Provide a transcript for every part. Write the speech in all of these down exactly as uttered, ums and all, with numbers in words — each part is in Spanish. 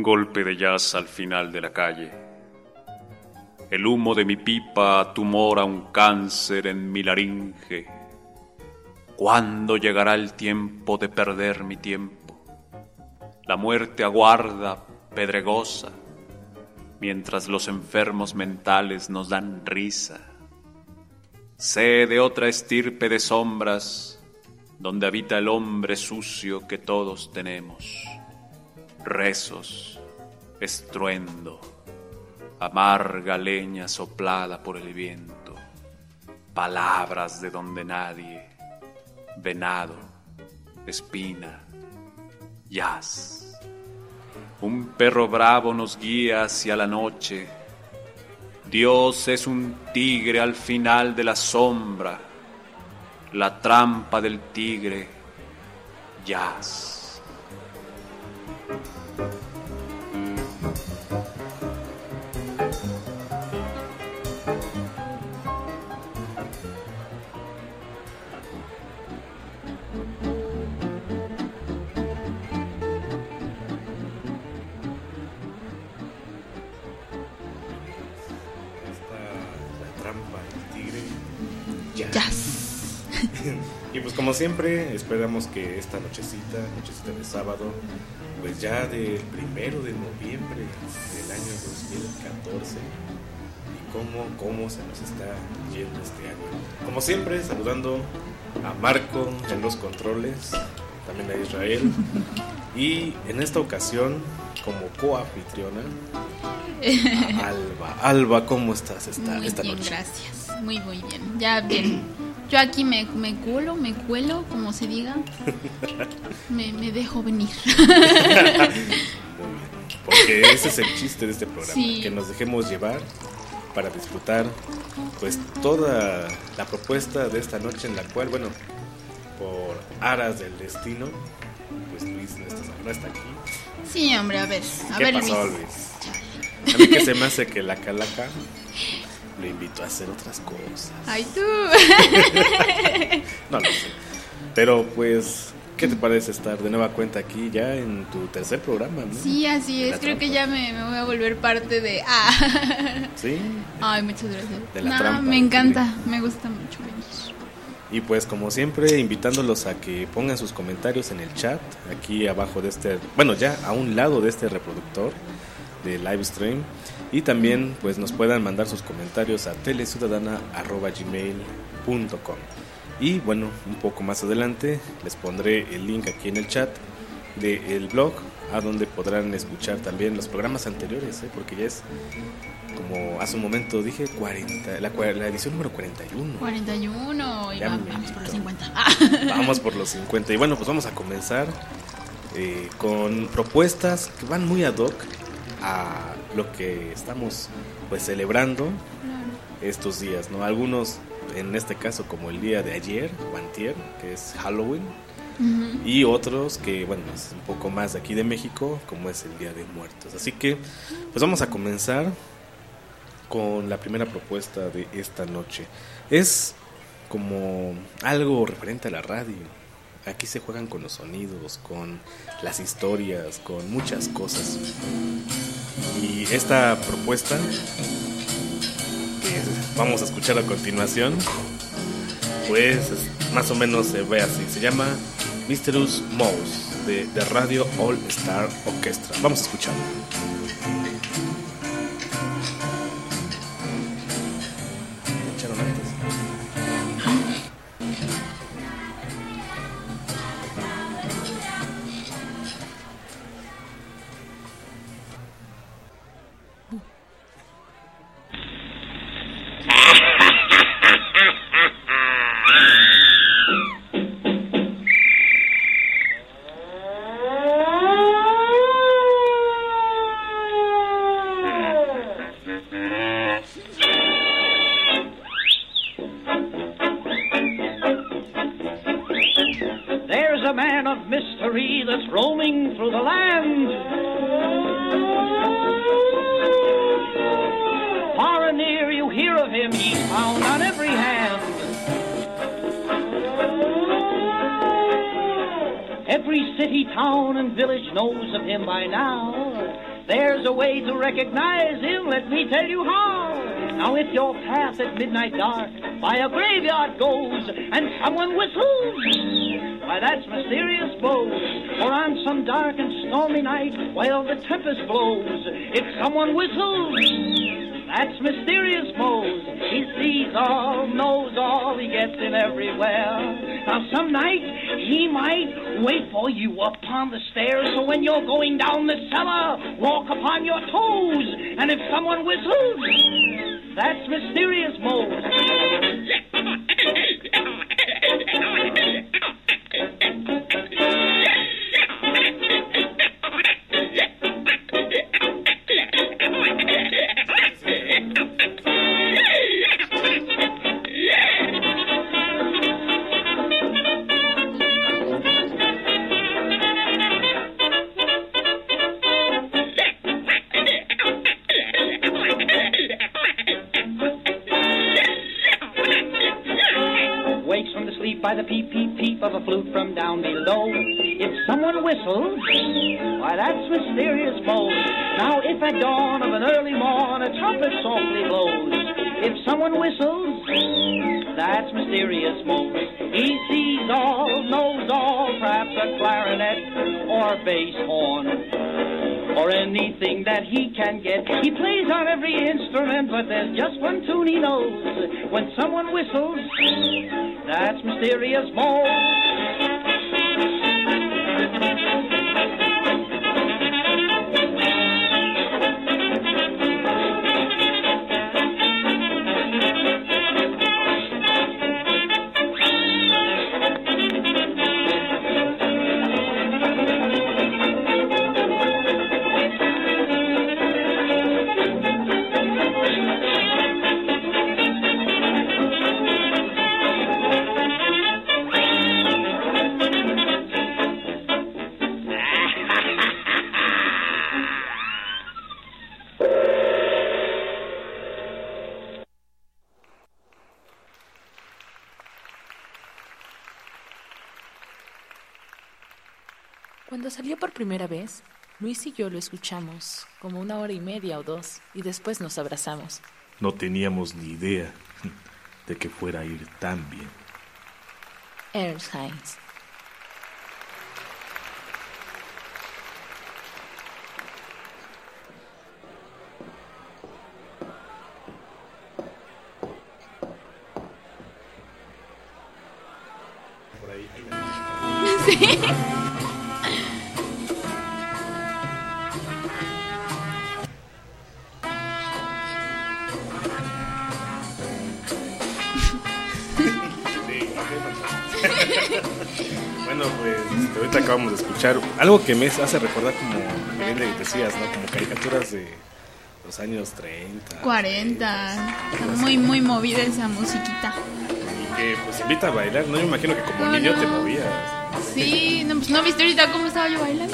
golpe de jazz al final de la calle. El humo de mi pipa tumora un cáncer en mi laringe. ¿Cuándo llegará el tiempo de perder mi tiempo? La muerte aguarda, pedregosa, mientras los enfermos mentales nos dan risa. Sé de otra estirpe de sombras, donde habita el hombre sucio que todos tenemos. Rezos, estruendo, amarga leña soplada por el viento, palabras de donde nadie, venado, espina, jazz. Un perro bravo nos guía hacia la noche. Dios es un tigre al final de la sombra, la trampa del tigre, jazz. Y pues como siempre, esperamos que esta nochecita, nochecita de sábado, pues ya del primero de noviembre del año dos mil catorce, y cómo, cómo se nos está yendo este año. Como siempre, saludando a Marco en los controles, también a Israel, y en esta ocasión, como coanfitriona, a Alba. Alba, ¿cómo estás esta, muy esta bien, noche? Gracias, muy muy bien, ya bien. Yo aquí me, me cuelo, me cuelo, como se diga. Me, me dejo venir. Muy bien, porque ese es el chiste de este programa, sí. Que nos dejemos llevar para disfrutar pues toda la propuesta de esta noche, en la cual, bueno, por aras del destino, pues Luis no está, no está aquí. Sí, hombre, a ver, a ¿Qué ver, pasó, Luis? Luis? A mí que se me hace que la calaca lo invito a hacer otras cosas. Ay, tú. No lo sé. Pero pues, ¿qué te parece estar de nueva cuenta aquí ya en tu tercer programa, ¿no? Sí, así es. Creo que ya me, me voy a volver parte de... Ah. Sí. Ay, muchas gracias. De la no, trampa. Me encanta, tigre. Me gusta mucho venir. Y pues como siempre, invitándolos a que pongan sus comentarios en el chat, aquí abajo de este, bueno, ya a un lado de este reproductor de live stream. Y también pues nos puedan mandar sus comentarios a teleciudadana arroba gmail punto com. Y bueno, un poco más adelante les pondré el link aquí en el chat del blog, a donde podrán escuchar también los programas anteriores, ¿eh? Porque ya es, como hace un momento dije, cuarenta, la, la edición número cuarenta y uno. cuarenta y uno, y vamos, vamos por los cincuenta. Vamos por los cincuenta. Y bueno, pues vamos a comenzar eh, con propuestas que van muy ad hoc a lo que estamos pues celebrando claro. Estos días, ¿no? Algunos, en este caso, como el día de ayer o antier, que es Halloween, uh-huh. Y otros que, bueno, es un poco más de aquí de México, como es el Día de Muertos. Así que, pues vamos a comenzar con la primera propuesta de esta noche. Es como algo referente a la radio. Aquí se juegan con los sonidos, con las historias, con muchas cosas. Y esta propuesta que vamos a escuchar a continuación, pues más o menos se ve así. Se llama Mysterious Mouse de, de Radio All Star Orchestra. Vamos a escucharlo. ¿Echaron antes? Every city, town, and village knows of him by now. There's a way to recognize him, let me tell you how. Now if your path at midnight dark by a graveyard goes, and someone whistles, why that's mysterious Mose. Or on some dark and stormy night, while the tempest blows, if someone whistles, that's mysterious Mose. He sees all, knows all, he gets in everywhere. Now some night, he might wait for you upon the stairs, so when you're going down the cellar, walk upon your toes. And if someone whistles, that's mysterious Mose. By the peep, peep, peep of a flute from down below. If someone whistles, why that's mysterious Mose. Now if at dawn of an early morn a trumpet softly blows, if someone whistles, that's mysterious Mose. He sees all, knows all, perhaps a clarinet or bass horn, or anything that he can get. He plays on every instrument, but there's just one tune he knows. When someone whistles, that's mysterious Mose. Cuando salió por primera vez, Luis y yo lo escuchamos como una hora y media o dos y después nos abrazamos. No teníamos ni idea de que fuera a ir tan bien. Ernst Heinz. Por ahí. Sí. Bueno, pues ahorita acabamos de escuchar algo que me hace recordar, como bien le decías, ¿no? Como caricaturas de los años treinta, cuarenta. Está muy, muy movida esa musiquita. Y que pues invita a bailar, ¿no? Yo me imagino que como No, niño no. te movías. Sí, no, pues no viste ahorita cómo estaba yo bailando.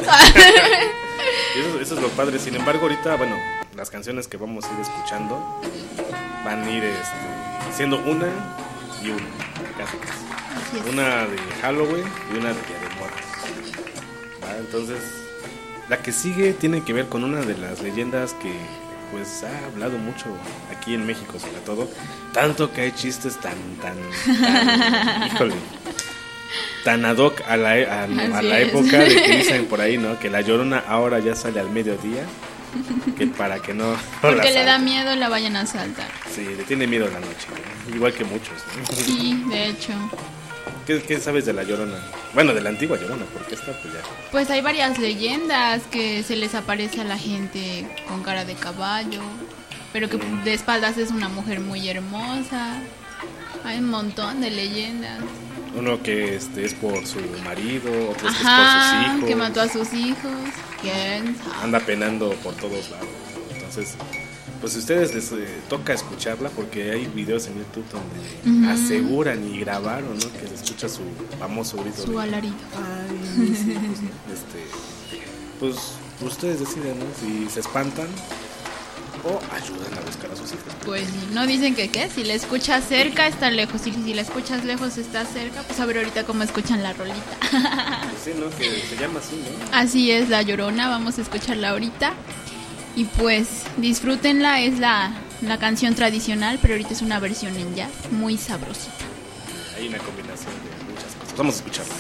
Y eso, eso es lo padre. Sin embargo, ahorita, bueno, las canciones que vamos a ir escuchando van a ir este, siendo una y una, casi casi. Una de Halloween y una de Día de Muertos. ¿Va? Entonces, la que sigue tiene que ver con una de las leyendas que pues ha hablado mucho aquí en México, sobre todo, tanto que hay chistes tan, tan, tan híjole, tan ad hoc a la, a, a la época, de que dicen por ahí, ¿no? Que la Llorona ahora ya sale al mediodía, que para que no, no Porque la le da salten. miedo la vayan a asaltar. Sí, le tiene miedo a la noche, ¿no? Igual que muchos, ¿no? Sí, de hecho. ¿Qué, ¿Qué sabes de la Llorona? Bueno, de la antigua Llorona, porque esta pues ya... Pues hay varias leyendas que se les aparece a la gente con cara de caballo, pero que de espaldas es una mujer muy hermosa. Hay un montón de leyendas. Uno que este es por su marido, otro es que Ajá, es por sus hijos. que mató a sus hijos. ¿Quién sabe? Anda penando por todos lados, ¿no? Entonces, pues si ustedes les eh, toca escucharla, porque hay videos en YouTube donde Ujú. aseguran y grabaron, ¿no? Que se escucha su famoso grito. Su de, alarido. "Ay, mis hijos", ¿no? Este, pues ustedes deciden, ¿no? Si se espantan o ayudan a buscar a sus hijos. Pues sí, no dicen que qué, si la escuchas cerca está lejos, y si la escuchas lejos está cerca, pues a ver ahorita cómo escuchan la rolita. Pues sí, ¿no? Que se llama así, ¿no? Así es, La Llorona, vamos a escucharla ahorita. Y pues disfrútenla, es la, la canción tradicional, pero ahorita es una versión en jazz muy sabrosita. Hay una combinación de muchas cosas. Vamos a escucharla.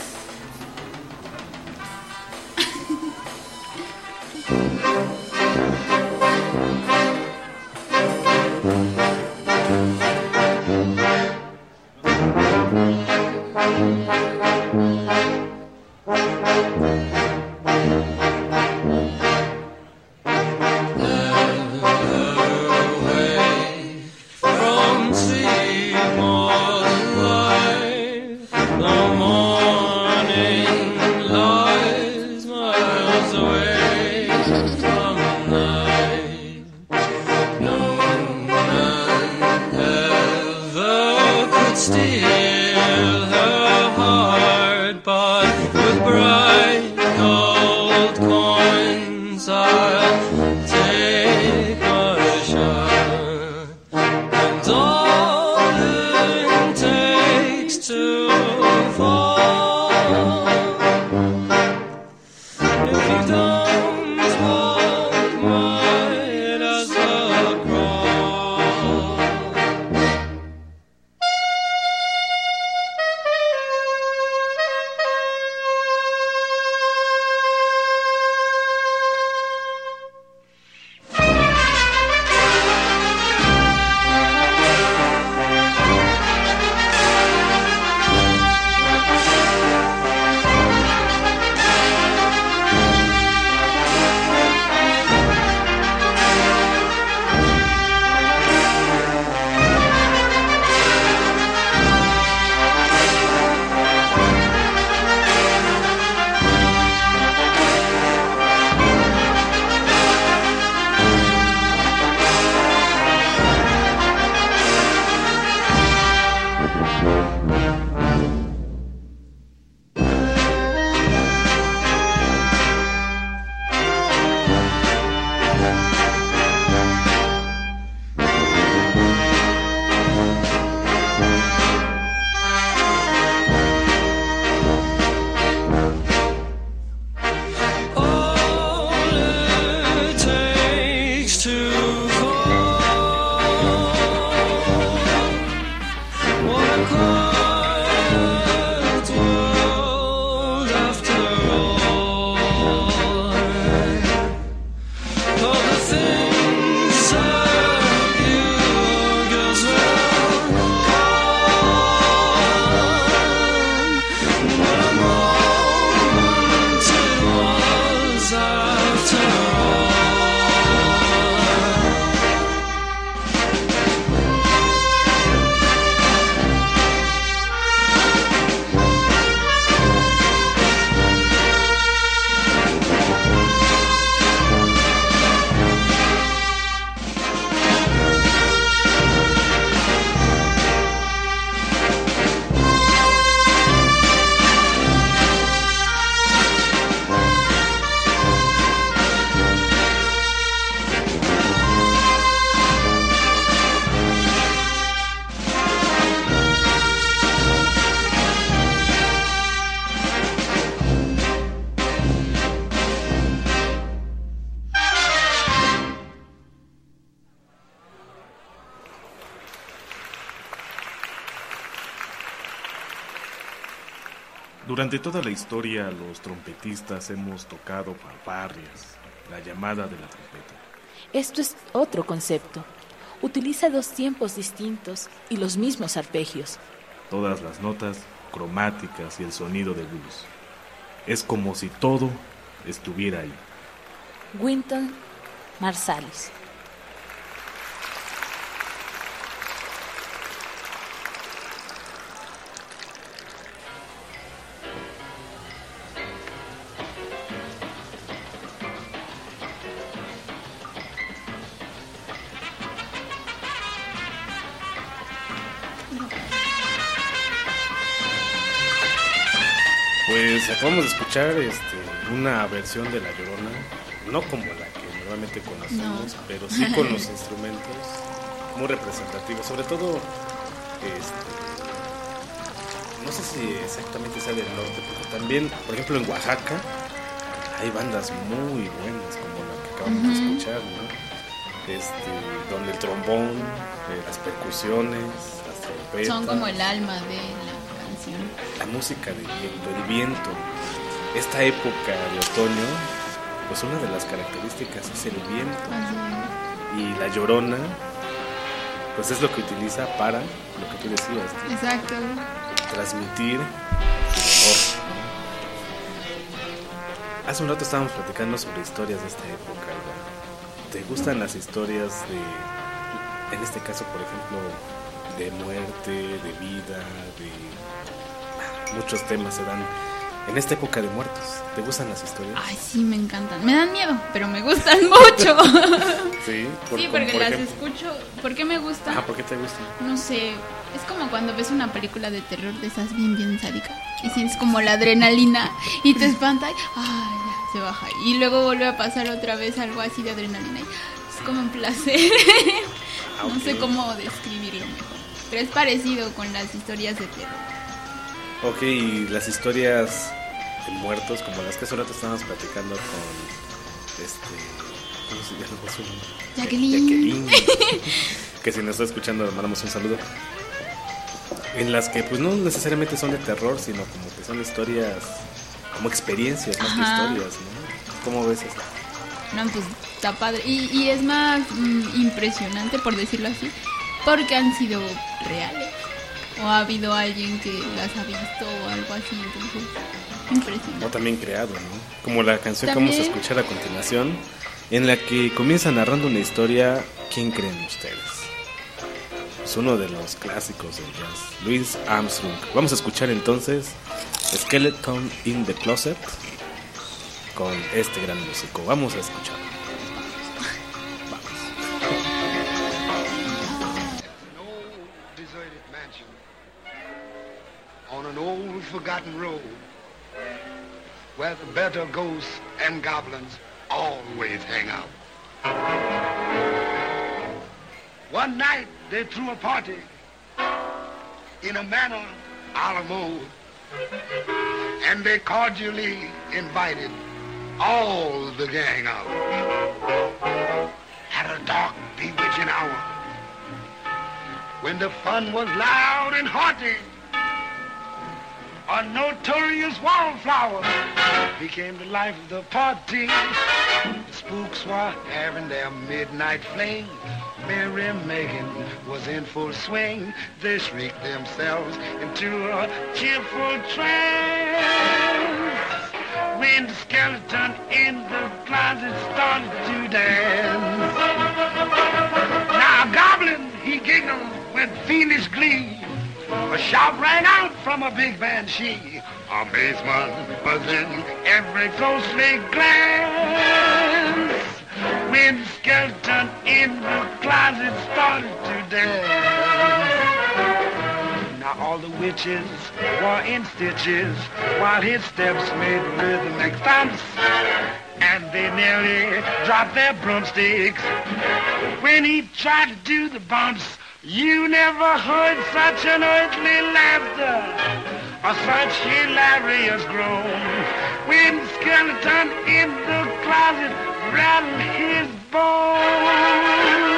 Durante toda la historia, los trompetistas hemos tocado fanfarrias, la llamada de la trompeta. Esto es otro concepto. Utiliza dos tiempos distintos y los mismos arpegios. Todas las notas cromáticas y el sonido de blues. Es como si todo estuviera ahí. Wynton Marsalis. Pues acabamos de escuchar este, una versión de La Llorona, no como la que normalmente conocemos, no. Pero sí con los instrumentos muy representativos, sobre todo, este, no sé si exactamente sea del norte, porque también, por ejemplo, en Oaxaca hay bandas muy buenas como la que acabamos uh-huh. de escuchar, ¿no? Este, donde el trombón, eh, las percusiones, las trompetas son como el alma de la canción. La música del viento, el viento. Esta época de otoño, pues una de las características es el viento. Uh-huh. Y la Llorona, pues es lo que utiliza para lo que tú decías, ¿no? Exacto. Transmitir su dolor. Hace un rato estábamos platicando sobre historias de esta época, ¿no? ¿Te gustan las historias de, en este caso, por ejemplo, de muerte, de vida, de muchos temas se dan en esta época de muertos? ¿Te gustan las historias? Ay, sí, me encantan. Me dan miedo, pero me gustan mucho. Sí, por, sí, porque por las ejemplo. escucho. ¿Por qué me gustan? Ah, ¿por qué te gustan? No sé, es como cuando ves una película de terror de esas bien, bien sádica y sientes como la adrenalina y te espanta y ay, ya, se baja. Y luego vuelve a pasar otra vez algo así de adrenalina y es como un placer. Ah, okay. No sé cómo describirlo mejor, pero es parecido con las historias de terror. Ok, y las historias de muertos, como las que hace un rato estábamos platicando con este, ¿cómo se llama su nombre? Jacqueline. Jacqueline. Que si nos está escuchando le mandamos un saludo. En las que pues no necesariamente son de terror, sino como que son historias, como experiencias, más que historias, ¿no? ¿Cómo ves eso? No, pues está padre. Y, y es más mm, impresionante, por decirlo así, porque han sido reales. O ha habido alguien que las ha visto o algo así, entonces impresionante. O también creado, ¿no? Como la canción ¿También? que vamos a escuchar a continuación, en la que comienza narrando una historia. ¿Quién creen ustedes? Es uno de los clásicos del jazz, Louis Armstrong. Vamos a escuchar entonces Skeleton in the Closet con este gran músico. Vamos a escucharlo. On an old forgotten road where the better ghosts and goblins always hang out. One night they threw a party in a manner a la mode, and they cordially invited all the gang out. At a dark, bewitching hour, when the fun was loud and hearty, a notorious wallflower became the life of the party. The spooks were having their midnight fling. Merry Megan was in full swing. They shrieked themselves into a cheerful trance when the skeleton in the closet started to dance. Now a goblin, he giggled with fiendish glee. A shout rang out from a big banshee. Amazement was in every ghostly glance when the skeleton in the closet started to dance. Now all the witches were in stitches while his steps made rhythmic stomps, and they nearly dropped their broomsticks when he tried to do the bumps. You never heard such an earthly laughter or such hilarious groan when the skeleton in the closet rattled his bones.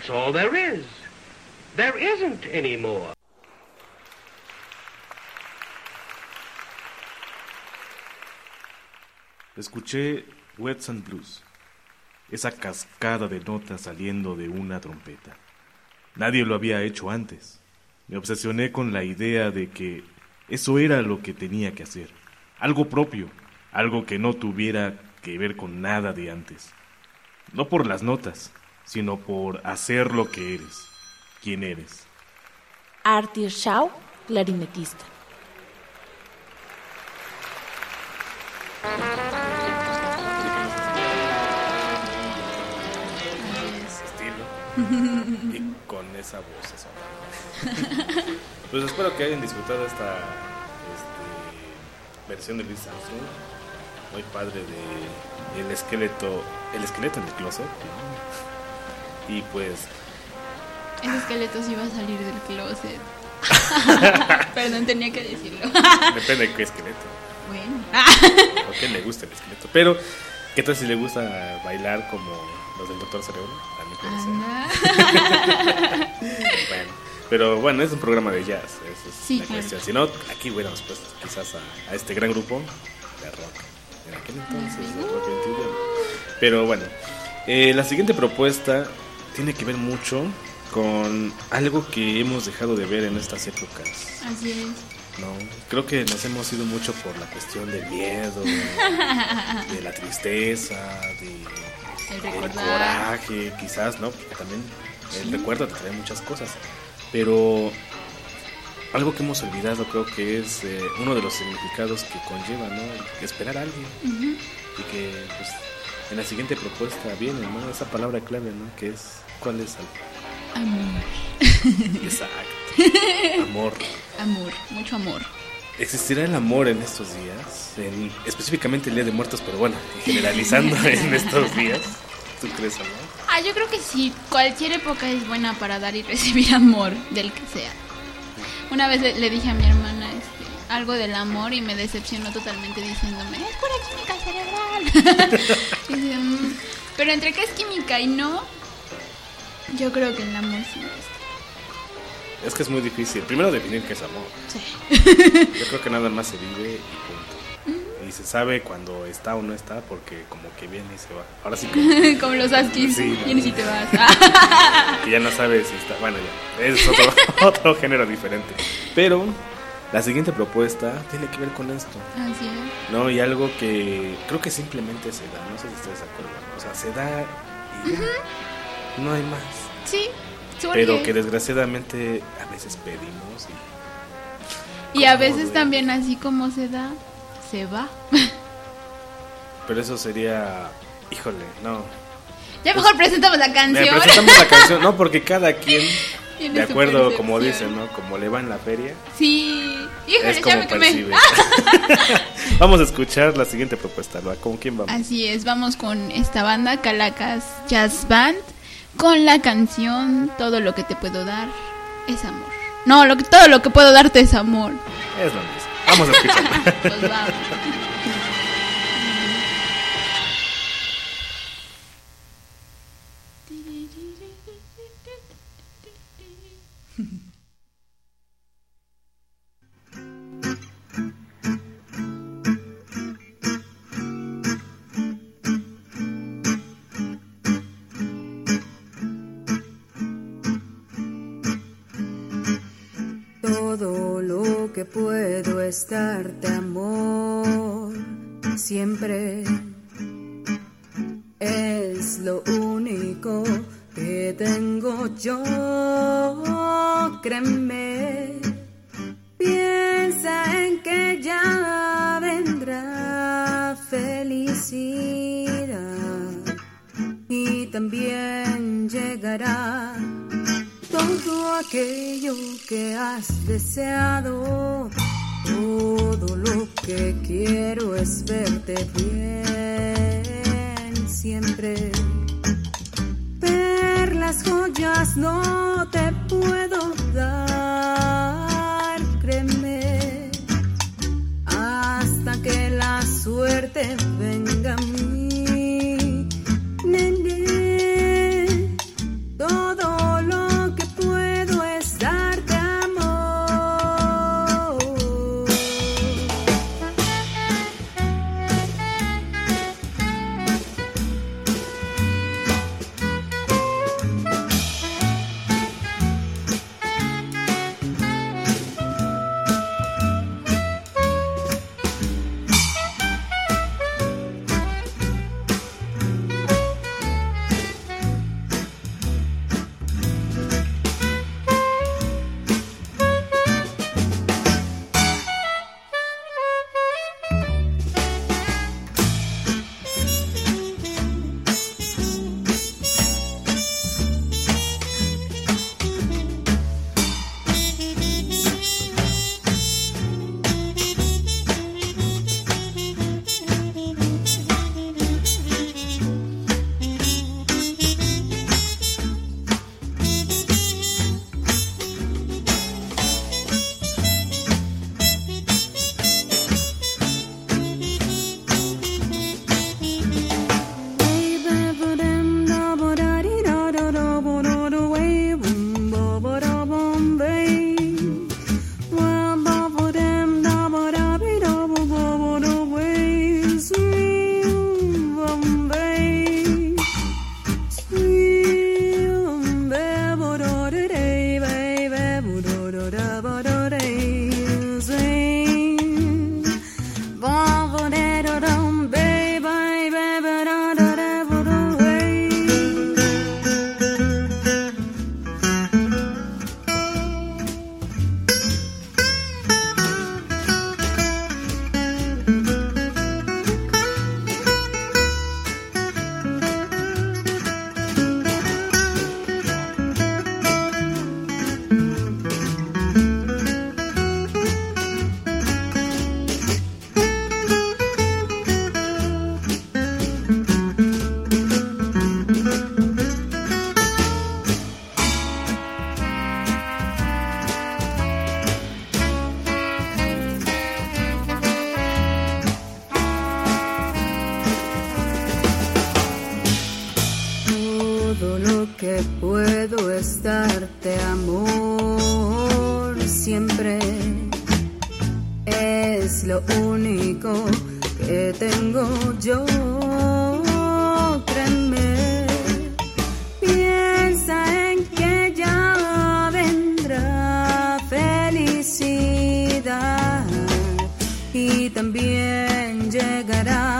That's all there is. There isn't any more. Escuché Wets and Blues, esa cascada de notas saliendo de una trompeta. Nadie lo había hecho antes. Me obsesioné con la idea de que eso era lo que tenía que hacer. Algo propio, algo que no tuviera que ver con nada de antes. No por las notas, sino por hacer lo que eres, quién eres. Artie Shaw, clarinetista. Y con esa voz eso. Pues espero que hayan disfrutado esta este, versión de Louis Armstrong, muy padre de el esqueleto, el esqueleto en el closet, ¿no? Y pues ese esqueleto sí va a salir del closet. Perdón, tenía que decirlo. Depende de qué esqueleto. Bueno. ¿O qué le gusta el esqueleto? Pero ¿qué tal si le gusta bailar como los del Doctor Cerebro? Bueno, pero bueno, es un programa de jazz, esa es sí, la claro. cuestión. Si no, aquí hubiéramos puesto quizás a, a este gran grupo de rock en aquel entonces, de rock veintidós. Pero bueno, eh, la siguiente propuesta tiene que ver mucho con algo que hemos dejado de ver en estas épocas. Así es. No, creo que nos hemos ido mucho por la cuestión del miedo, de la tristeza, de el, el coraje, quizás, ¿no? Porque también el sí. recuerdo te trae muchas cosas. Pero algo que hemos olvidado creo que es eh, uno de los significados que conlleva, ¿no? El esperar a alguien. Uh-huh. Y que pues en la siguiente propuesta viene, ¿no? Esa palabra clave, ¿no? Que es, ¿cuál es? Amor. Exacto. Amor. Amor, mucho amor. ¿Existirá el amor en estos días? En, específicamente el Día de Muertos, pero bueno, generalizando en estos días. ¿Tú crees amor? Ah, yo creo que sí. Cualquier época es buena para dar y recibir amor, del que sea. Una vez le, le dije a mi hermana este, algo del amor y me decepcionó totalmente diciéndome, es pura química cerebral. Y dice, mmm, pero entre que es química y no, yo creo que el amor sí es. Es que es muy difícil. Primero definir qué es amor. Sí. Yo creo que nada más se vive y punto. Uh-huh. Y se sabe cuando está o no está porque como que viene y se va. Ahora sí como, como los Askis. Sí, vienes y te vas. Y ya no sabes si está. Bueno, ya. Es otro, otro género diferente. Pero la siguiente propuesta tiene que ver con esto. Así es. No, y algo que creo que simplemente se da. No sé si ustedes se acuerdan. O sea, se da y ya. Uh-huh. No hay más. Sí. Pero que desgraciadamente a veces pedimos y, y a veces también así como se da, se va. Pero eso sería, híjole, no. Ya pues, mejor presentamos la canción. Presentamos la canción, no, porque cada quien, tiene de acuerdo, como dicen, ¿no? Como le va en la feria. Sí, híjole, es como percibe. Me... Vamos a escuchar la siguiente propuesta, ¿no? ¿Con quién vamos? Así es, vamos con esta banda, Calacas Jazz Band. Con la canción Todo lo que te puedo dar es amor. No, lo que, todo lo que puedo darte es amor. Es lo mismo. Vamos a escuchar. Pues vamos. Todo lo que puedo es darte amor, siempre es lo único que tengo yo, créeme, piensa en que ya vendrá felicidad y también llegará todo aquello que has deseado. Todo lo que quiero es verte bien siempre. Perlas, joyas no te puedo dar, créeme, hasta que la suerte venga a mí. Nene, todo que puedo estarte, amor, siempre. Es lo único que tengo yo, créeme. Piensa en que ya vendrá felicidad y también llegará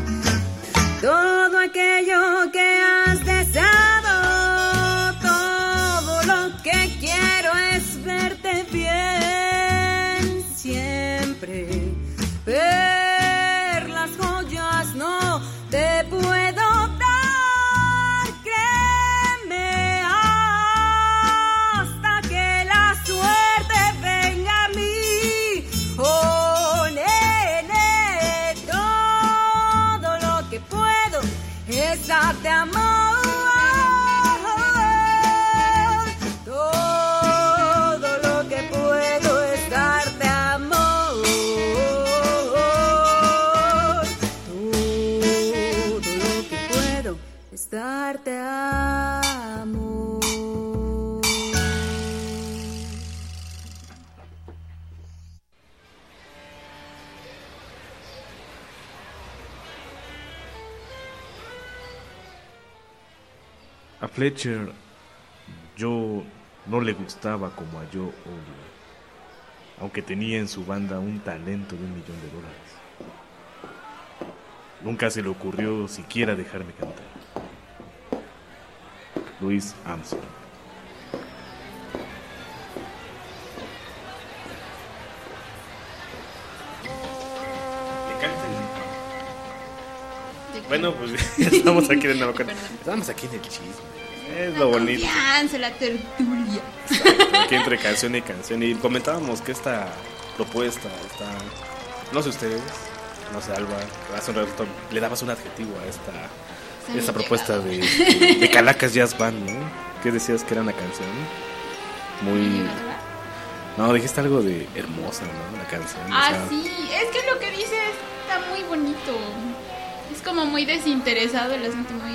todo aquello que has deseado. Todo lo que quiero es verte bien siempre. Perlas, joyas no te puedo dar, créeme, hasta que la suerte venga a mí. Oh, nene, todo lo que puedo es darte amor. Todo lo que puedo es darte amor. Todo lo que puedo es darte amor. A Fletcher yo no le gustaba como a Joe Oliver, aunque tenía en su banda un talento de un millón de dólares. Nunca se le ocurrió siquiera dejarme cantar. Louis Armstrong. Bueno, pues ya estamos aquí de nuevo. Estamos aquí en el chisme. Es lo bonito. Confianza, la tertulia. Exacto, aquí entre canción y canción. Y comentábamos que esta propuesta está. No sé ustedes, no sé, Alba, hace un rato le dabas un adjetivo a esta, esta propuesta de, de Calacas Jazz Band, ¿no? ¿Qué decías que era una canción? Muy. No, dijiste algo de hermosa, ¿no? La canción. Ah, o sea, sí, es que lo que dices está muy bonito. Es como muy desinteresado el asunto, muy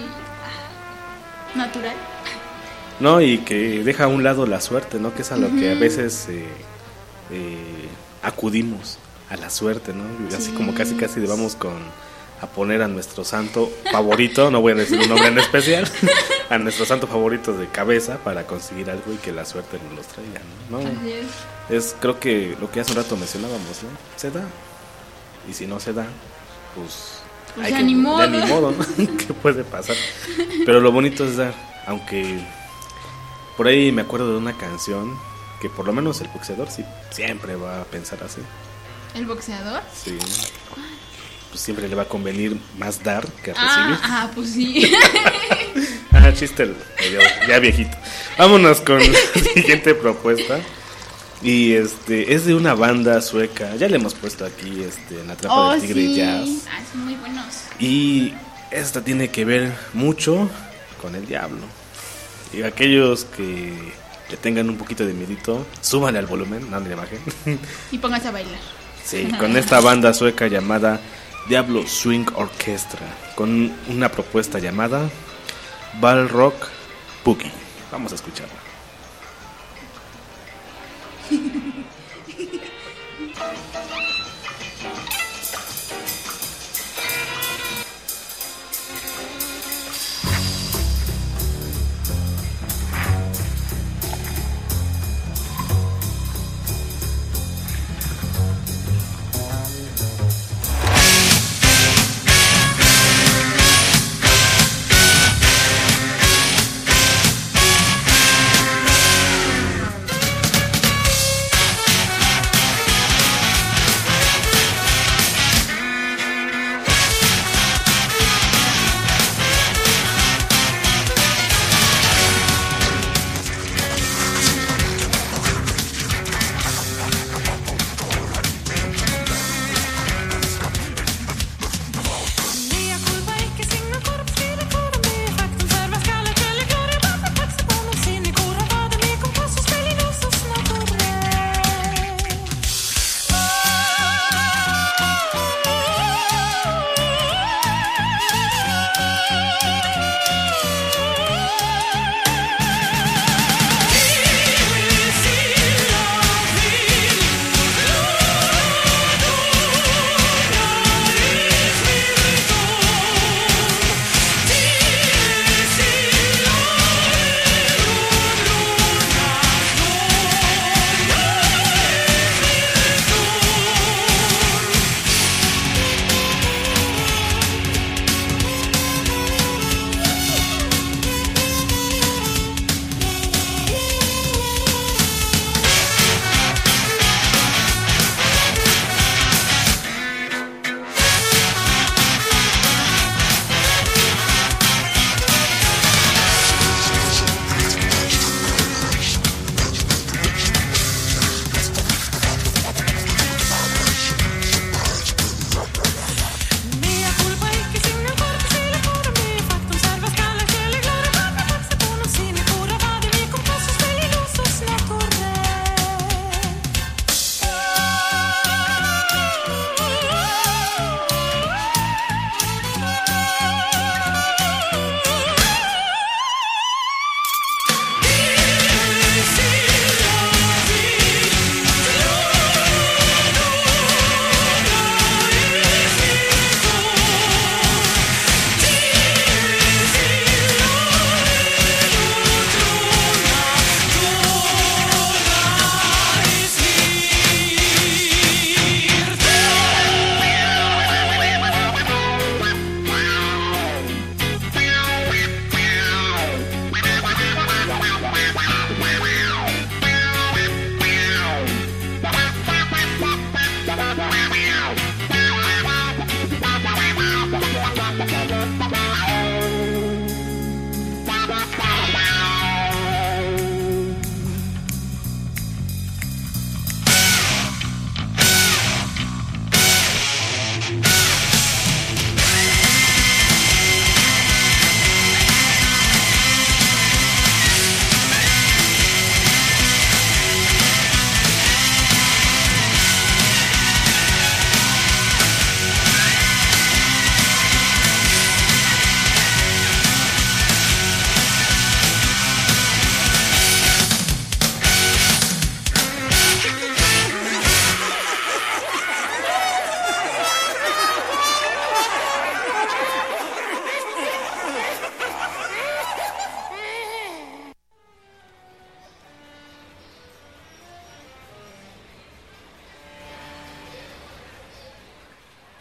ah, natural. No, y que deja a un lado la suerte, ¿no? Que es a lo uh-huh. que a veces eh, eh, acudimos, a la suerte, ¿no? Así sí. Como casi casi vamos con a poner a nuestro santo favorito, no voy a decir un nombre en especial, a nuestro santo favorito de cabeza para conseguir algo y que la suerte nos los traiga, ¿no? ¿No? Así es. Es creo que lo que hace un rato mencionábamos, ¿no? Se da. Y si no se da, pues... Pues hay ya que, ni modo. Ya ni modo, ¿no? ¿Qué puede pasar? Pero lo bonito es dar, aunque por ahí me acuerdo de una canción que por lo menos el boxeador sí siempre va a pensar así. ¿El boxeador? Sí. Pues siempre le va a convenir más dar que ah, recibir. Ah, pues sí. Ah, chiste medio, ya viejito. Vámonos con la siguiente propuesta. Y este es de una banda sueca. Ya le hemos puesto aquí este en la Trapa oh, del Tigre sí. Jazz. Ah, son muy buenos. Y esta tiene que ver mucho con el diablo. Y aquellos que le tengan un poquito de miedito, súbanle al volumen, no le bajen. Y pónganse a bailar. Sí, con esta banda sueca llamada Diablo Swing Orchestra, con una propuesta llamada Ball Rock Boogie. Vamos a escucharla. Thank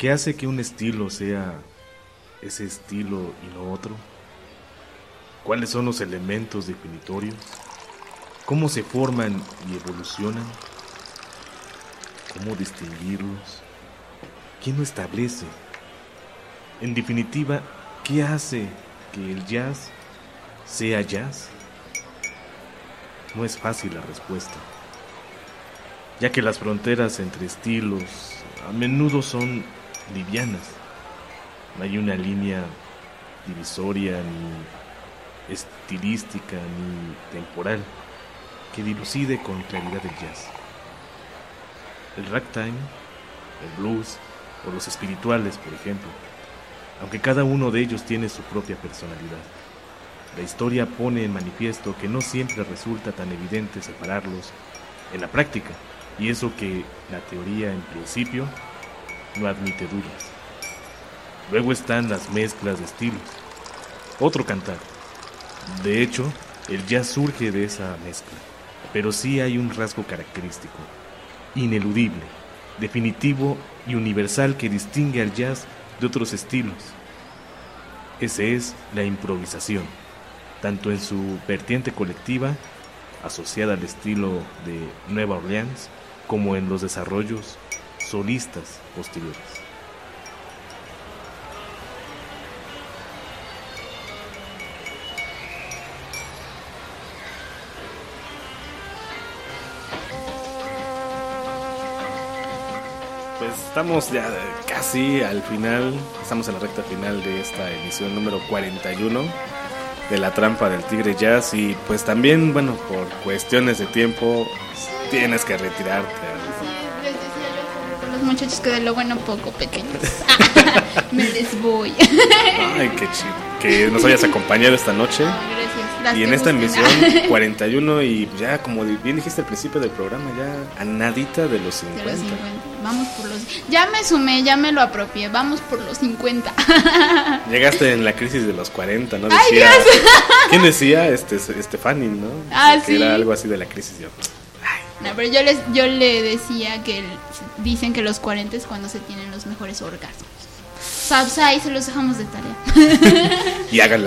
¿Qué hace que un estilo sea ese estilo y no otro? ¿Cuáles son los elementos definitorios? ¿Cómo se forman y evolucionan? ¿Cómo distinguirlos? ¿Quién lo establece? En definitiva, ¿qué hace que el jazz sea jazz? No es fácil la respuesta, ya que las fronteras entre estilos a menudo son livianas. No hay una línea divisoria ni estilística ni temporal que dilucide con claridad el jazz. El ragtime, el blues o los espirituales, por ejemplo, aunque cada uno de ellos tiene su propia personalidad. La historia pone en manifiesto que no siempre resulta tan evidente separarlos en la práctica, y eso que la teoría en principio no admite dudas. Luego están las mezclas de estilos, otro cantar. De hecho, el jazz surge de esa mezcla, pero sí hay un rasgo característico, ineludible, definitivo y universal que distingue al jazz de otros estilos. Ese es la improvisación, tanto en su vertiente colectiva, asociada al estilo de Nueva Orleans, como en los desarrollos solistas posteriores. Pues estamos ya casi al final, estamos en la recta final de esta emisión número cuarenta y uno de La Trampa del Tigre Jazz, y pues también, bueno, por cuestiones de tiempo tienes que retirarte. Sí, les decía yo con los muchachos que de lo bueno poco pequeños. Me les voy. Ay, qué chido que nos hayas acompañado esta noche. Gracias. Las Y en que esta gusten. emisión cuarenta y uno, y ya como bien dijiste al principio del programa, ya a nadita de los De cincuenta. los cincuenta. Vamos por los. Ya me sumé, ya me lo apropié. Vamos por los cincuenta. Llegaste en la crisis de los cuarenta, ¿no? ¡Ay, Decía, Dios! ¿quién decía? Este, Stephanie, ¿no? Ah, que sí. era algo así de la crisis. Yo, No, pero yo les, yo le decía que el- dicen que los cuarenta es cuando se tienen los mejores orgasmos. O sea, pues ahí se los dejamos de tarea. y háganla.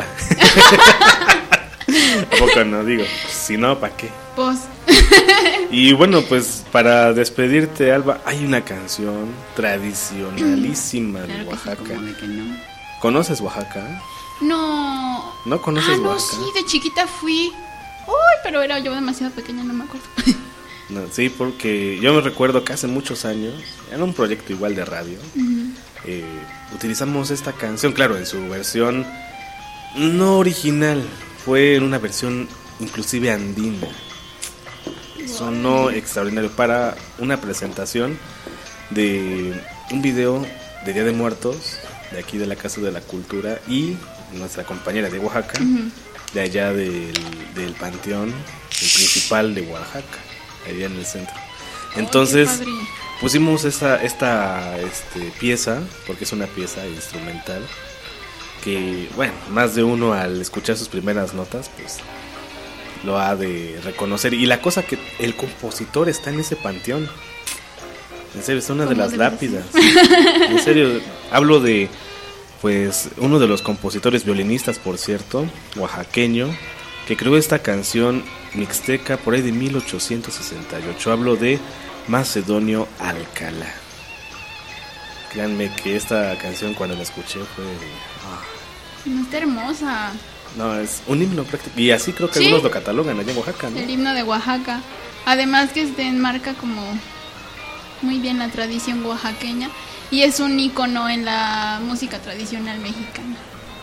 ¿A poco no? Digo, si no, ¿para qué? Pues, Y bueno, pues para despedirte, Alba, hay una canción tradicionalísima de claro que sí, Oaxaca. como de que no. ¿Conoces Oaxaca? No. ¿No conoces Ah, no, Oaxaca? sí, de chiquita fui. Uy, pero era yo demasiado pequeña, no me acuerdo. No, sí, porque yo me recuerdo que hace muchos años, en un proyecto igual de radio, Ujú. eh, utilizamos esta canción, claro, en su versión no original, fue en una versión inclusive andina. Sonó extraordinario para una presentación de un video de Día de Muertos, de aquí de la Casa de la Cultura, y nuestra compañera de Oaxaca, Ujú. de allá del, del Panteón, el principal de Oaxaca, allá en el centro. Entonces Ay, qué padre. pusimos esta, esta este, pieza, porque es una pieza instrumental, que bueno, más de uno al escuchar sus primeras notas, pues lo ha de reconocer. Y la cosa que el compositor está en ese panteón. En serio, es una de ¿Cómo las debe de lápidas. En serio, hablo de pues uno de los compositores violinistas, por cierto, oaxaqueño, que creó esta canción mixteca por ahí de mil ochocientos sesenta y ocho. Hablo de Macedonio Alcalá. Créanme que esta canción cuando la escuché fue de, ah, No, está hermosa. no, es un himno práctico. Y así creo que Sí. algunos lo catalogan allá en Oaxaca, ¿no? El himno de Oaxaca. Además que este enmarca como muy bien la tradición oaxaqueña y es un ícono en la música tradicional mexicana.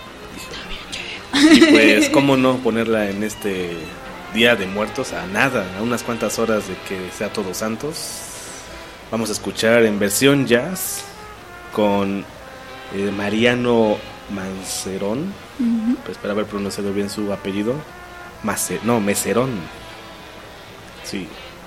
Y pues, ¿cómo no ponerla en este Día de Muertos? A nada, a unas cuantas horas de que sea Todos Santos. Vamos a escuchar en versión jazz con eh, Mariano Mancerón. Ujú. Pues espero haber pronunciado bien su apellido. Mace, no, Mecerón. Sí.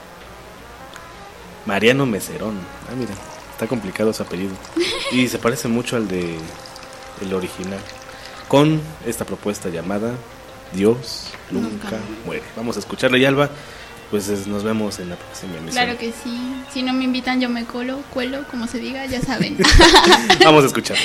Mariano Mecerón. Ah, mira, está complicado su apellido. Y se parece mucho al de el original. Con esta propuesta llamada Dios Nunca, Nunca Muere. Vamos a escucharla. Y Alba, pues es, nos vemos en la próxima emisión. Claro que sí. Si no me invitan, yo me colo, cuelo, como se diga, ya saben. Vamos a escucharlo.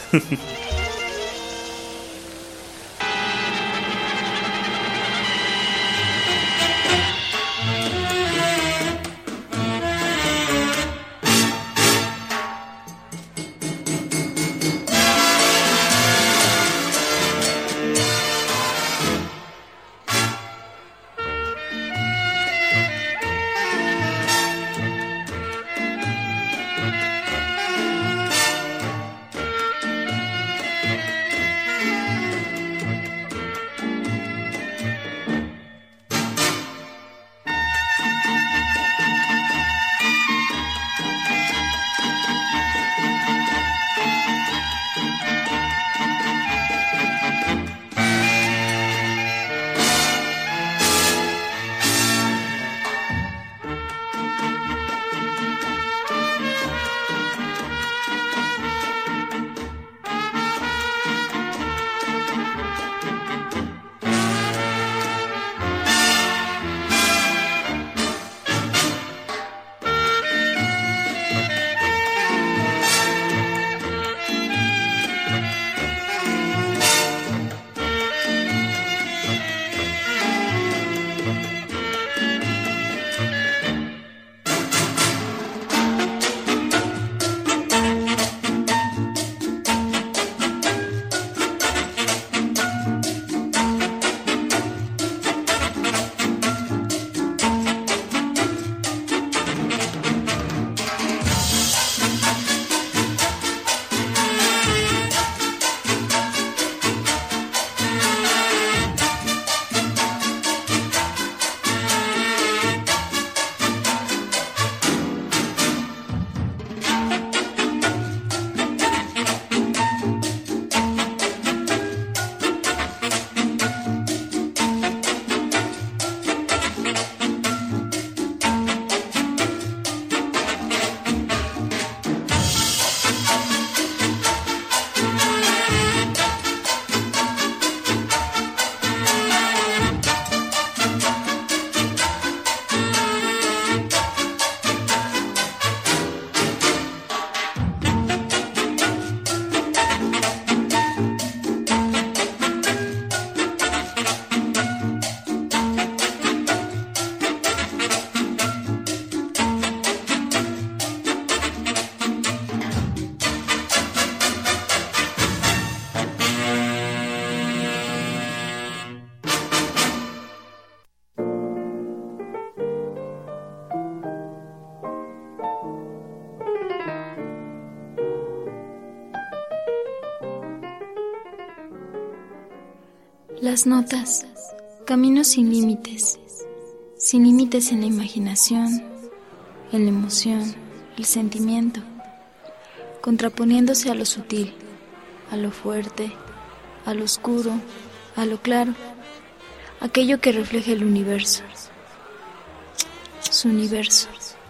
Las notas, caminos sin límites, sin límites en la imaginación, en la emoción, el sentimiento, contraponiéndose a lo sutil, a lo fuerte, a lo oscuro, a lo claro, aquello que refleja el universo, su universo.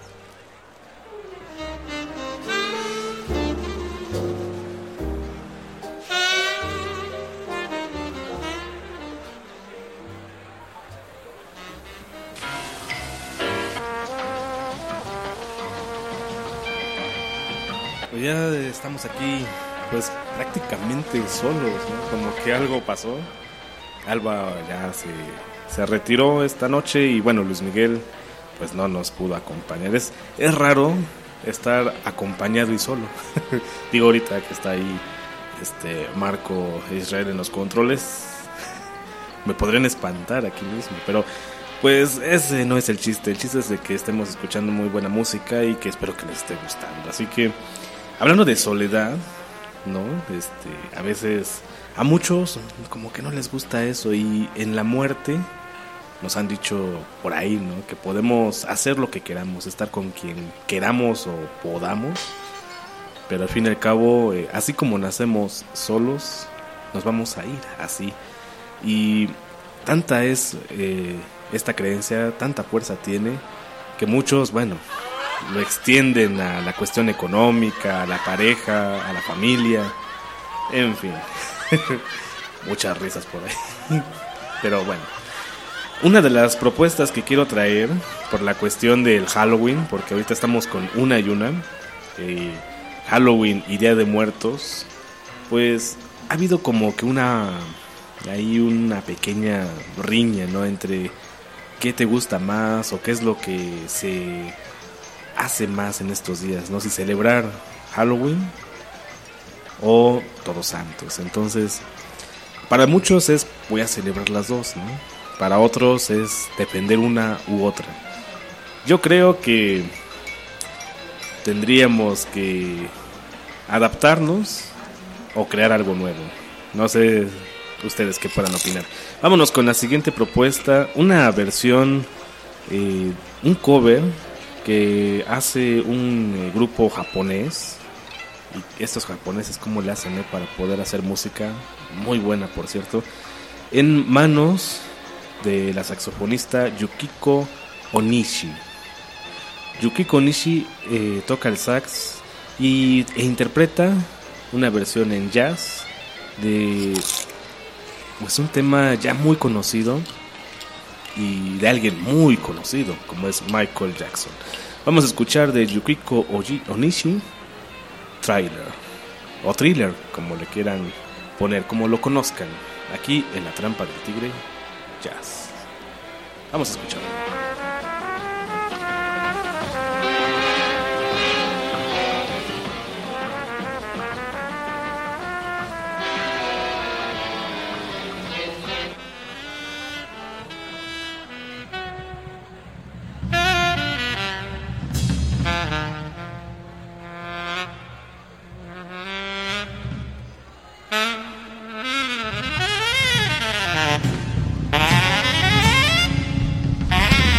Ya estamos aquí, pues prácticamente solos, ¿no? Como que algo pasó. Alba ya se, se retiró esta noche y bueno, Luis Miguel pues no nos pudo acompañar. Es, es raro estar acompañado y solo. Digo, ahorita que está ahí este Marco Israel en los controles, me podrían espantar aquí mismo, pero pues ese no es el chiste. El chiste es de que estemos escuchando muy buena música y que espero que les esté gustando. Así que hablando de soledad, ¿no? Este, a veces a muchos como que no les gusta eso, y en la muerte nos han dicho por ahí, ¿no? Que podemos hacer lo que queramos, estar con quien queramos o podamos, pero al fin y al cabo, eh, así como nacemos solos, nos vamos a ir así. Y tanta es eh, esta creencia, tanta fuerza tiene, que muchos, bueno, lo extienden a la cuestión económica, a la pareja, a la familia, en fin, muchas risas por ahí. Pero bueno, una de las propuestas que quiero traer por la cuestión del Halloween, porque ahorita estamos con una y una, eh, Halloween y Día de Muertos, pues ha habido como que una, hay una pequeña riña, ¿no? Entre qué te gusta más o qué es lo que se hace más en estos días, ¿no? Si celebrar Halloween o Todos Santos. Entonces, para muchos es voy a celebrar las dos, ¿no? Para otros es defender una u otra. Yo creo que tendríamos que adaptarnos o crear algo nuevo. No sé ustedes qué puedan opinar. Vámonos con la siguiente propuesta, una versión, eh, un cover que hace un eh, grupo japonés. Y estos japoneses, ¿cómo le hacen eh, para poder hacer música? Muy buena, por cierto. En manos de la saxofonista Yukiko Onishi. Yukiko Onishi eh, toca el sax y, e interpreta una versión en jazz de pues un tema ya muy conocido y de alguien muy conocido como es Michael Jackson. Vamos a escuchar de Yukiko Onishi Thriller o Thriller, como le quieran poner, como lo conozcan, aquí en La Trampa del Tigre Jazz. Vamos a escucharlo. Thank you.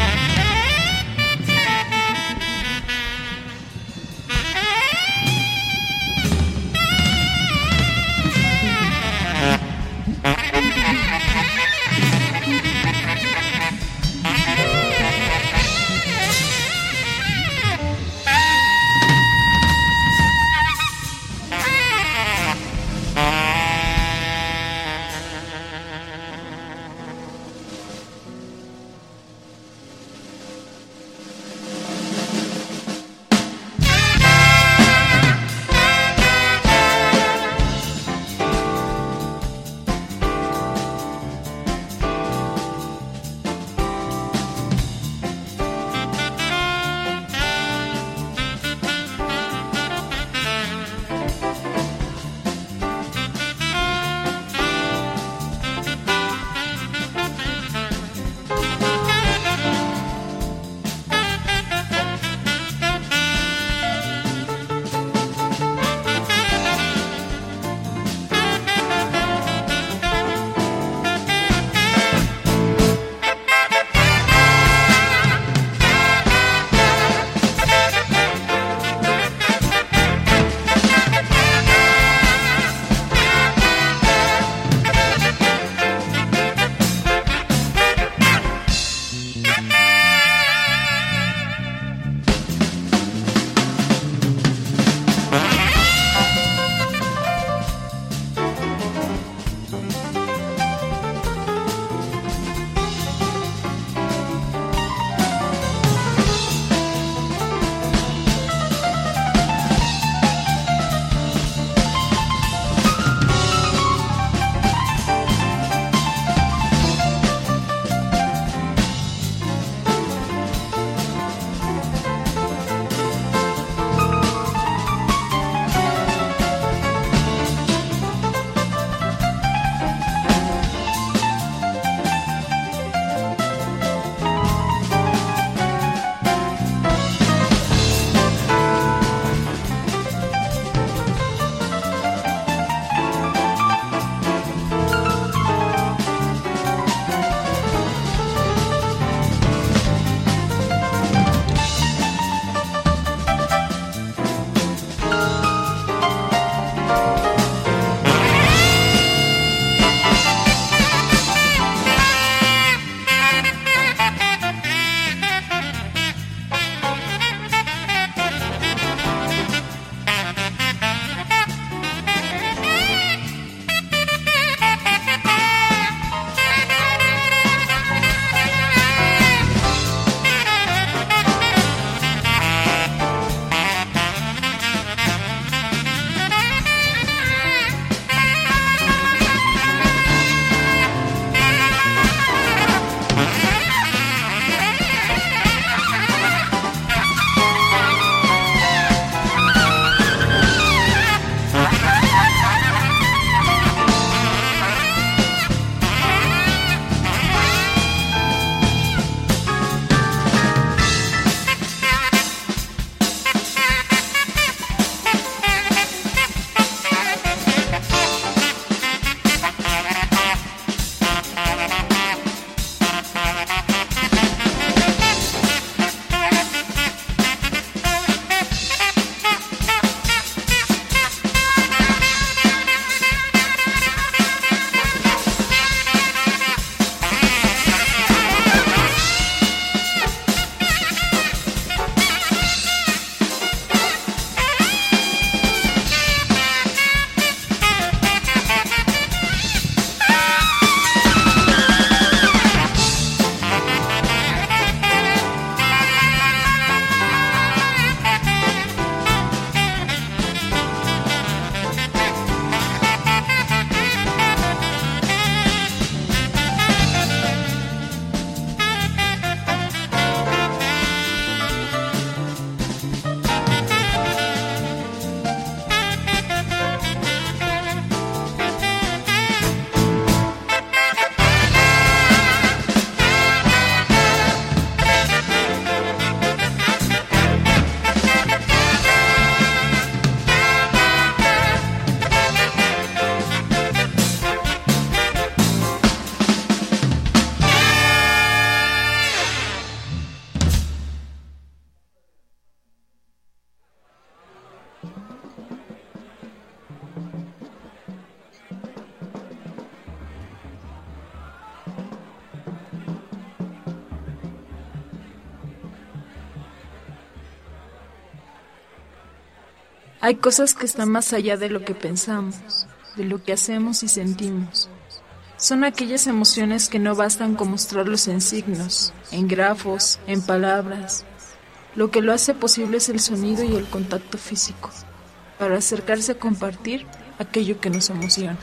Hay cosas que están más allá de lo que pensamos, de lo que hacemos y sentimos. Son aquellas emociones que no bastan con mostrarlos en signos, en grafos, en palabras. Lo que lo hace posible es el sonido y el contacto físico, para acercarse a compartir aquello que nos emociona.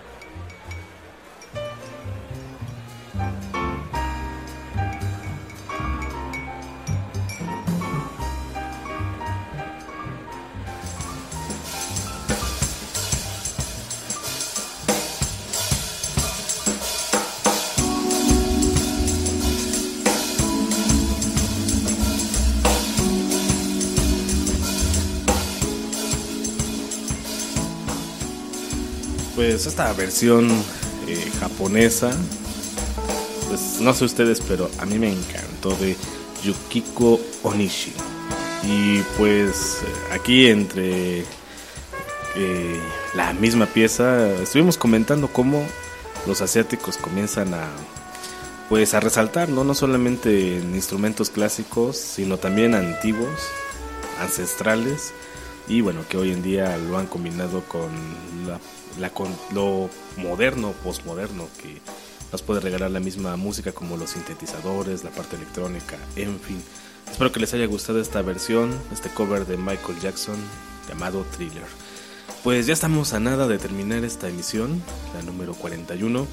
Pues esta versión eh, japonesa, pues no sé ustedes, pero a mí me encantó, de Yukiko Onishi. Y pues aquí entre eh, la misma pieza estuvimos comentando cómo los asiáticos comienzan a pues a resaltar, no no solamente en instrumentos clásicos, sino también antiguos, ancestrales, y bueno, que hoy en día lo han combinado con la La, con lo moderno, postmoderno que nos puede regalar la misma música, como los sintetizadores, la parte electrónica, en fin. Espero que les haya gustado esta versión, este cover de Michael Jackson llamado Thriller. Pues ya estamos a nada de terminar esta emisión, la número cuarenta y uno,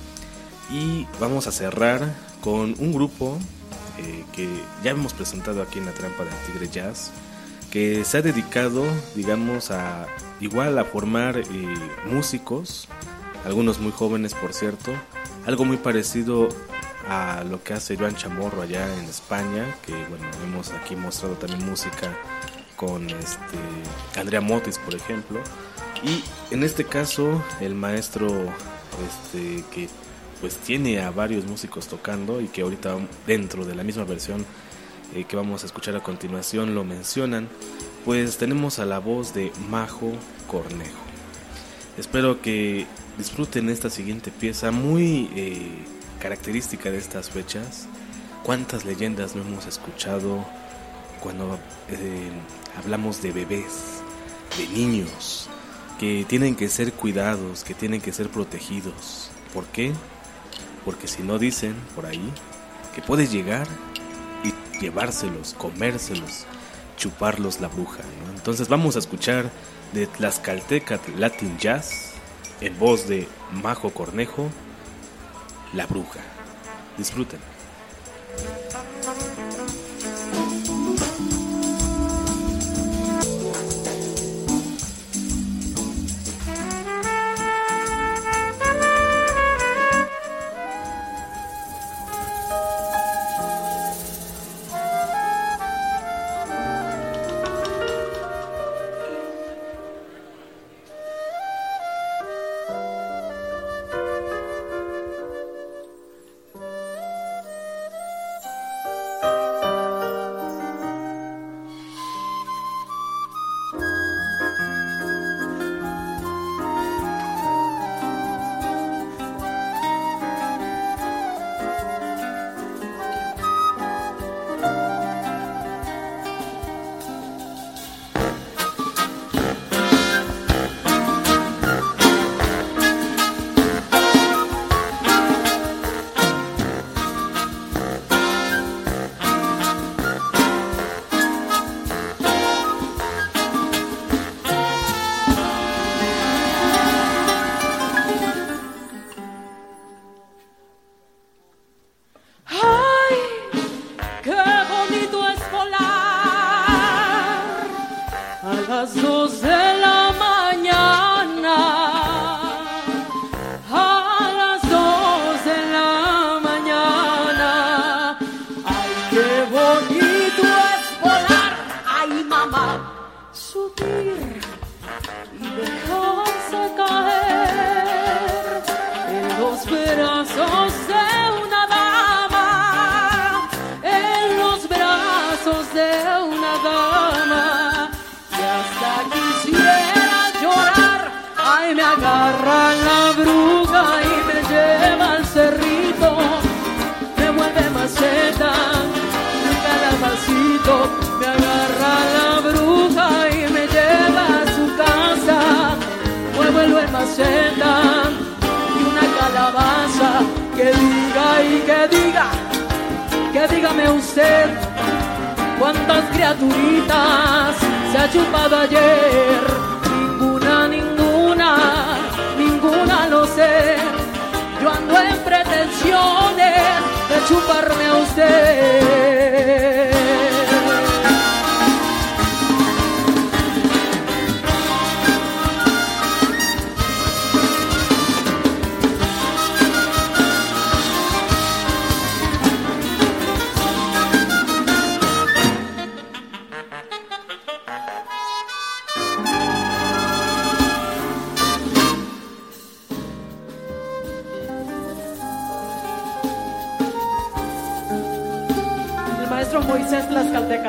y vamos a cerrar con un grupo eh, que ya hemos presentado aquí en La Trampa del Tigre Jazz, que se ha dedicado, digamos, a igual a formar eh, músicos, algunos muy jóvenes por cierto, algo muy parecido a lo que hace Joan Chamorro allá en España, que bueno, hemos aquí mostrado también música con este Andrea Motis, por ejemplo, y en este caso el maestro este que pues tiene a varios músicos tocando, y que ahorita dentro de la misma versión eh, que vamos a escuchar a continuación lo mencionan. Pues tenemos a la voz de Majo Cornejo. Espero que disfruten esta siguiente pieza muy eh, característica de estas fechas. Cuántas leyendas no hemos escuchado cuando eh, hablamos de bebés, de niños, que tienen que ser cuidados, que tienen que ser protegidos. ¿Por qué? Porque si no, dicen por ahí que puede llegar y llevárselos, comérselos, chuparlos la bruja, ¿no? Entonces vamos a escuchar de Tlaxcalteca Latin Jazz, en voz de Majo Cornejo, La Bruja. Disfruten. Me agarra la bruja y me lleva a su casa. que dígame usted cuántas criaturitas se ha chupado ayer. Ninguna, ninguna, ninguna lo sé. Yo ando en pretensiones de chuparme a usted. Moisés Tlaxcalteca.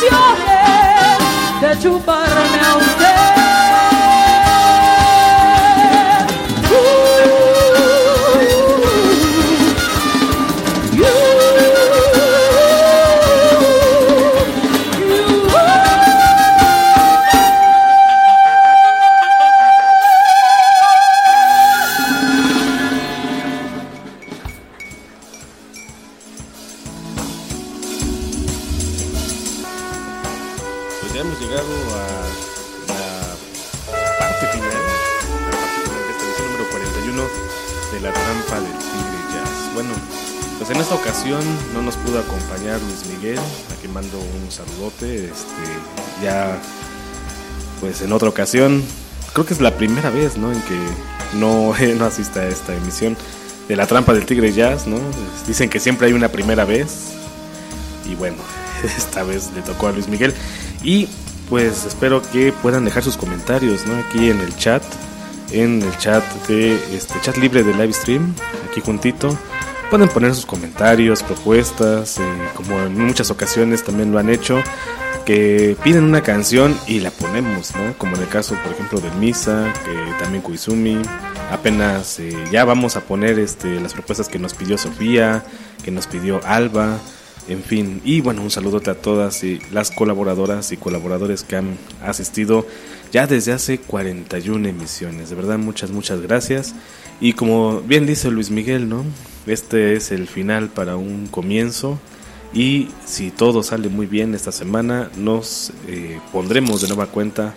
Chuparme a usted. de La Trampa del Tigre Jazz. Bueno, pues en esta ocasión no nos pudo acompañar Luis Miguel, a quien mando un saludote. Este, ya, pues en otra ocasión, creo que es la primera vez, ¿no?, en que no, no asista a esta emisión de La Trampa del Tigre Jazz, ¿no? Dicen que siempre hay una primera vez. Y bueno, esta vez le tocó a Luis Miguel. Y pues espero que puedan dejar sus comentarios, ¿no?, aquí en el chat. En el chat de este chat libre de Livestream, aquí juntito. Pueden poner sus comentarios, propuestas, eh, como en muchas ocasiones también lo han hecho, que piden una canción y la ponemos, ¿no? Como en el caso, por ejemplo, de Misa, que también Koizumi. Apenas eh, ya vamos a poner este, las propuestas que nos pidió Sofía, que nos pidió Alba, en fin. Y bueno, un saludote a todas y las colaboradoras y colaboradores que han asistido ya desde hace cuarenta y una emisiones. De verdad, muchas, muchas gracias. Y como bien dice Luis Miguel, ¿no?, este es el final para un comienzo. Y si todo sale muy bien esta semana, nos eh, pondremos de nueva cuenta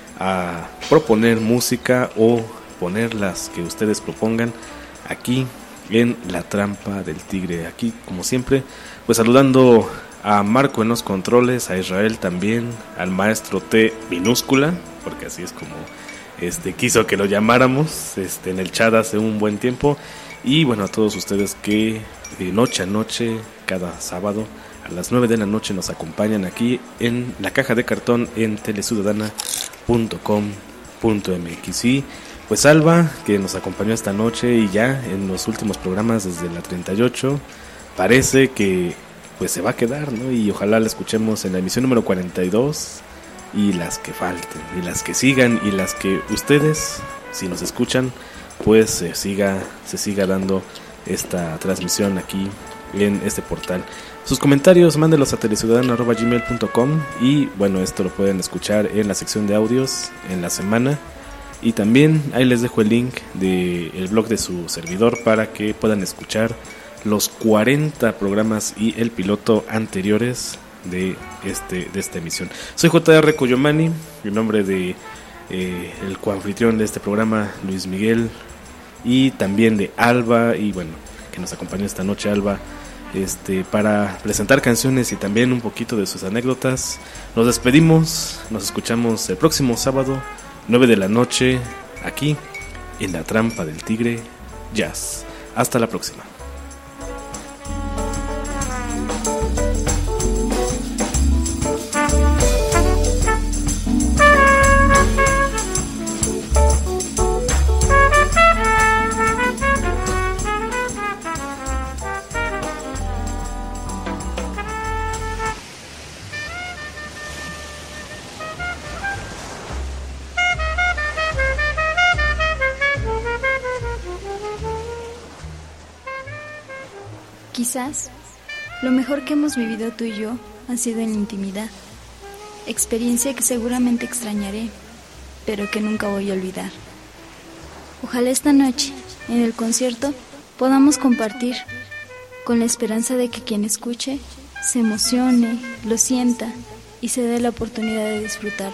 a proponer música o poner las que ustedes propongan aquí en La Trampa del Tigre. Aquí, como siempre, pues saludando a Marco en los controles, a Israel también, al maestro T minúscula, porque así es como este quiso que lo llamáramos este en el chat hace un buen tiempo. Y bueno, a todos ustedes que de noche a noche, cada sábado a las nueve de la noche nos acompañan aquí en La Caja de Cartón en teleciudadana punto com punto m x. Y pues Alba, que nos acompañó esta noche y ya en los últimos programas desde la treinta y ocho, parece que pues se va a quedar, ¿no? Y ojalá la escuchemos en la emisión número cuarenta y dos y las que falten, y las que sigan, y las que ustedes, si nos escuchan, pues se siga, se siga dando esta transmisión aquí en este portal. Sus comentarios mándelos a teleciudadano arroba gmail punto com y bueno, esto lo pueden escuchar en la sección de audios en la semana. Y también ahí les dejo el link del blog de su servidor para que puedan escuchar los cuarenta programas y el piloto anteriores de este de esta emisión. Soy J R Coyomani, en nombre de eh, el coanfitrión de este programa, Luis Miguel, y también de Alba, y bueno, que nos acompañó esta noche Alba, este para presentar canciones y también un poquito de sus anécdotas. Nos despedimos, nos escuchamos el próximo sábado, nueve de la noche, aquí en La Trampa del Tigre Jazz. Hasta la próxima. Quizás lo mejor que hemos vivido tú y yo ha sido en la intimidad, experiencia que seguramente extrañaré, pero que nunca voy a olvidar. Ojalá esta noche, en el concierto, podamos compartir, con la esperanza de que quien escuche se emocione, lo sienta y se dé la oportunidad de disfrutarlo.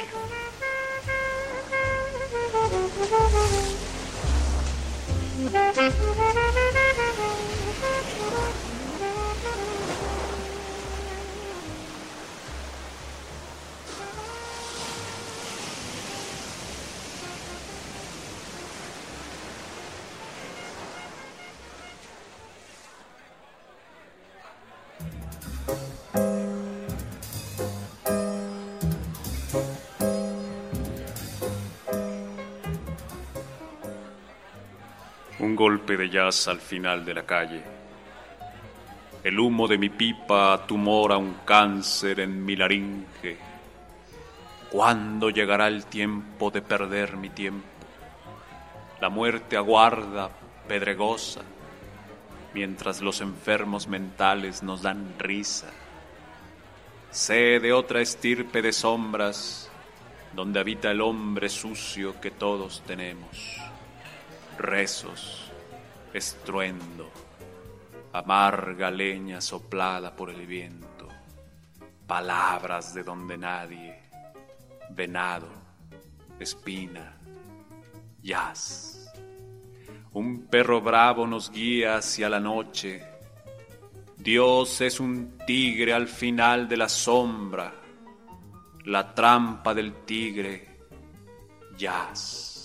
Un golpe de jazz al final de la calle. El humo de mi pipa tumora un cáncer en mi laringe. ¿Cuándo llegará el tiempo de perder mi tiempo? La muerte aguarda, pedregosa, mientras los enfermos mentales nos dan risa. Sé de otra estirpe de sombras, donde habita el hombre sucio que todos tenemos. Rezos, estruendo, amarga leña soplada por el viento, palabras de donde nadie, venado, espina, jazz. Un perro bravo nos guía hacia la noche. Dios es un tigre al final de la sombra. La trampa del tigre, jazz.